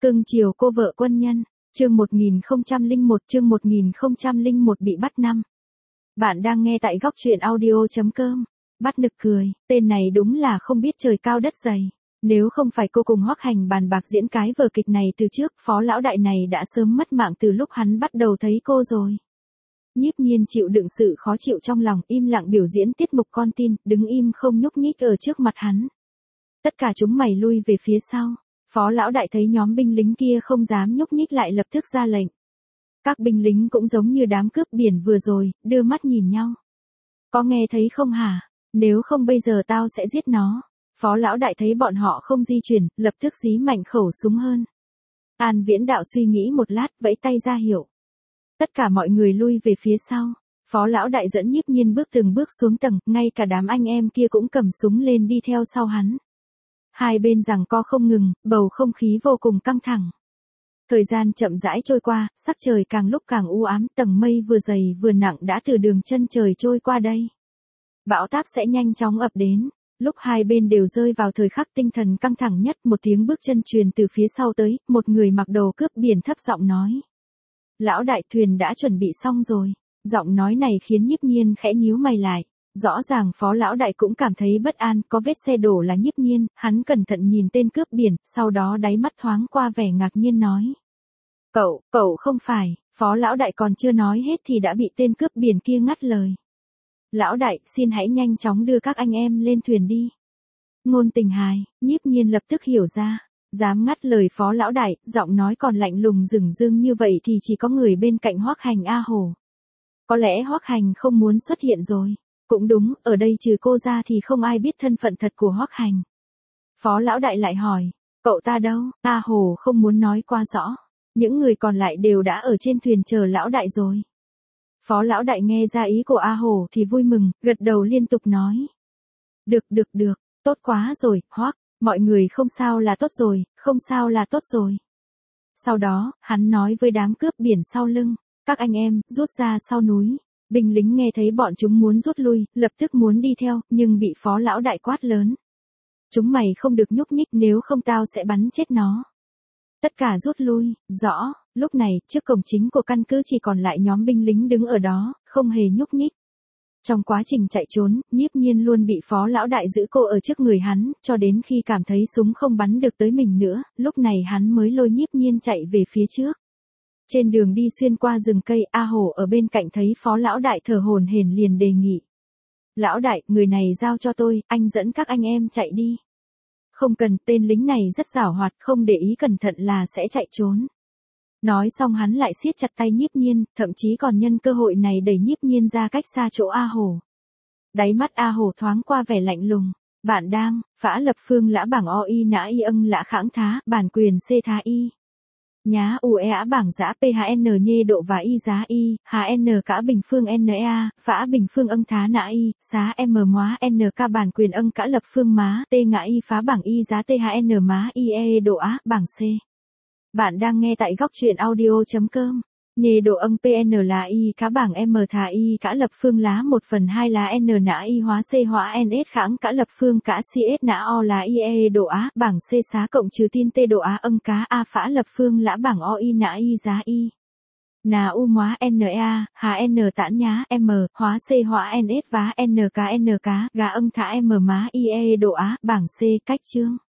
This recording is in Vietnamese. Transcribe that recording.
Cưng chiều cô vợ quân nhân, chương 1001 bị bắt năm. Bạn đang nghe tại góc truyện audio.com. Bắt nực cười, tên này đúng là không biết trời cao đất dày. Nếu không phải cô cùng Hoắc Hành bàn bạc diễn cái vở kịch này từ trước, Phó lão đại này đã sớm mất mạng từ lúc hắn bắt đầu thấy cô rồi. Nhiếp Nhiên chịu đựng sự khó chịu trong lòng, im lặng biểu diễn tiết mục con tin, đứng im không nhúc nhích ở trước mặt hắn. Tất cả chúng mày lui về phía sau. Phó lão đại thấy nhóm binh lính kia không dám nhúc nhích lại lập tức ra lệnh. Các binh lính cũng giống như đám cướp biển vừa rồi, đưa mắt nhìn nhau. Có nghe thấy không hả? Nếu không bây giờ tao sẽ giết nó. Phó lão đại thấy bọn họ không di chuyển, lập tức dí mạnh khẩu súng hơn. An Viễn Đạo suy nghĩ một lát, vẫy tay ra hiệu. Tất cả mọi người lui về phía sau. Phó lão đại dẫn Nhiếp Nhiên bước từng bước xuống tầng, ngay cả đám anh em kia cũng cầm súng lên đi theo sau hắn. Hai bên giằng co không ngừng, bầu không khí vô cùng căng thẳng. Thời gian chậm rãi trôi qua, sắc trời càng lúc càng u ám, tầng mây vừa dày vừa nặng đã từ đường chân trời trôi qua đây. Bão táp sẽ nhanh chóng ập đến. Lúc hai bên đều rơi vào thời khắc tinh thần căng thẳng nhất, một tiếng bước chân truyền từ phía sau tới, một người mặc đồ cướp biển thấp giọng nói. Lão đại, thuyền đã chuẩn bị xong rồi. Giọng nói này khiến Nhiếp Nhiên khẽ nhíu mày lại. Rõ ràng Phó lão đại cũng cảm thấy bất an, có vết xe đổ là Nhiếp Nhiên, hắn cẩn thận nhìn tên cướp biển, sau đó đáy mắt thoáng qua vẻ ngạc nhiên nói. Cậu không phải. Phó lão đại còn chưa nói hết thì đã bị tên cướp biển kia ngắt lời. Lão đại, xin hãy nhanh chóng đưa các anh em lên thuyền đi. Ngôn Tình hài, Nhiếp Nhiên lập tức hiểu ra. Dám ngắt lời Phó lão đại, giọng nói còn lạnh lùng dửng dưng như vậy thì chỉ có người bên cạnh Hoắc Hành A Hổ. Có lẽ Hoắc Hành không muốn xuất hiện rồi. Cũng đúng, ở đây trừ cô ra thì không ai biết thân phận thật của Hoắc Hành. Phó lão đại lại hỏi, cậu ta đâu? A Hồ không muốn nói qua rõ. Những người còn lại đều đã ở trên thuyền chờ lão đại rồi. Phó lão đại nghe ra ý của A Hồ thì vui mừng, gật đầu liên tục nói. Được, tốt quá rồi, Hoắc, mọi người không sao là tốt rồi, không sao là tốt rồi. Sau đó, hắn nói với đám cướp biển sau lưng, các anh em, rút ra sau núi. Binh lính nghe thấy bọn chúng muốn rút lui, lập tức muốn đi theo, nhưng bị Phó lão đại quát lớn. Chúng mày không được nhúc nhích, nếu không tao sẽ bắn chết nó. Tất cả rút lui, rõ, lúc này, trước cổng chính của căn cứ chỉ còn lại nhóm binh lính đứng ở đó, không hề nhúc nhích. Trong quá trình chạy trốn, Nhiếp Nhiên luôn bị Phó lão đại giữ cô ở trước người hắn, cho đến khi cảm thấy súng không bắn được tới mình nữa, lúc này hắn mới lôi Nhiếp Nhiên chạy về phía trước. Trên đường đi xuyên qua rừng cây, A Hổ ở bên cạnh thấy Phó lão đại thở hổn hển liền đề nghị. Lão đại, người này giao cho tôi, anh dẫn các anh em chạy đi. Không cần, tên lính này rất giảo hoạt, không để ý cẩn thận là sẽ chạy trốn. Nói xong hắn lại siết chặt tay Nhiếp Nhiên, thậm chí còn nhân cơ hội này đẩy Nhiếp Nhiên ra cách xa chỗ A Hổ. Đáy mắt A Hổ thoáng qua vẻ lạnh lùng. Bạn đang, phá lập phương lã bảng o y nã y âng lã kháng thá, bản quyền c thá y. Nhá ue á bảng giã phn nhê độ và y giá y, hn cả bình phương nea, phá bình phương âng thá nã y, xá m móa nk bản quyền âng cả lập phương má, t ngã y phá bảng y giá thn má y e độ á, bảng c. Bạn đang nghe tại góc truyện audio.com. Nhê độ âng pn là y cá bảng m thả y cả lập phương lá 1/2 là n nã y hóa c hóa ns kháng cả lập phương cả cs nã o là y e độ á, bảng c xá cộng trừ tin t độ á âng cá a phá lập phương lã bảng o y nã y giá y. Nà u hóa nea, hà n tản nhá m, hóa c hóa ns vá nk gà âng thả m má y e độ á, bảng c cách chương.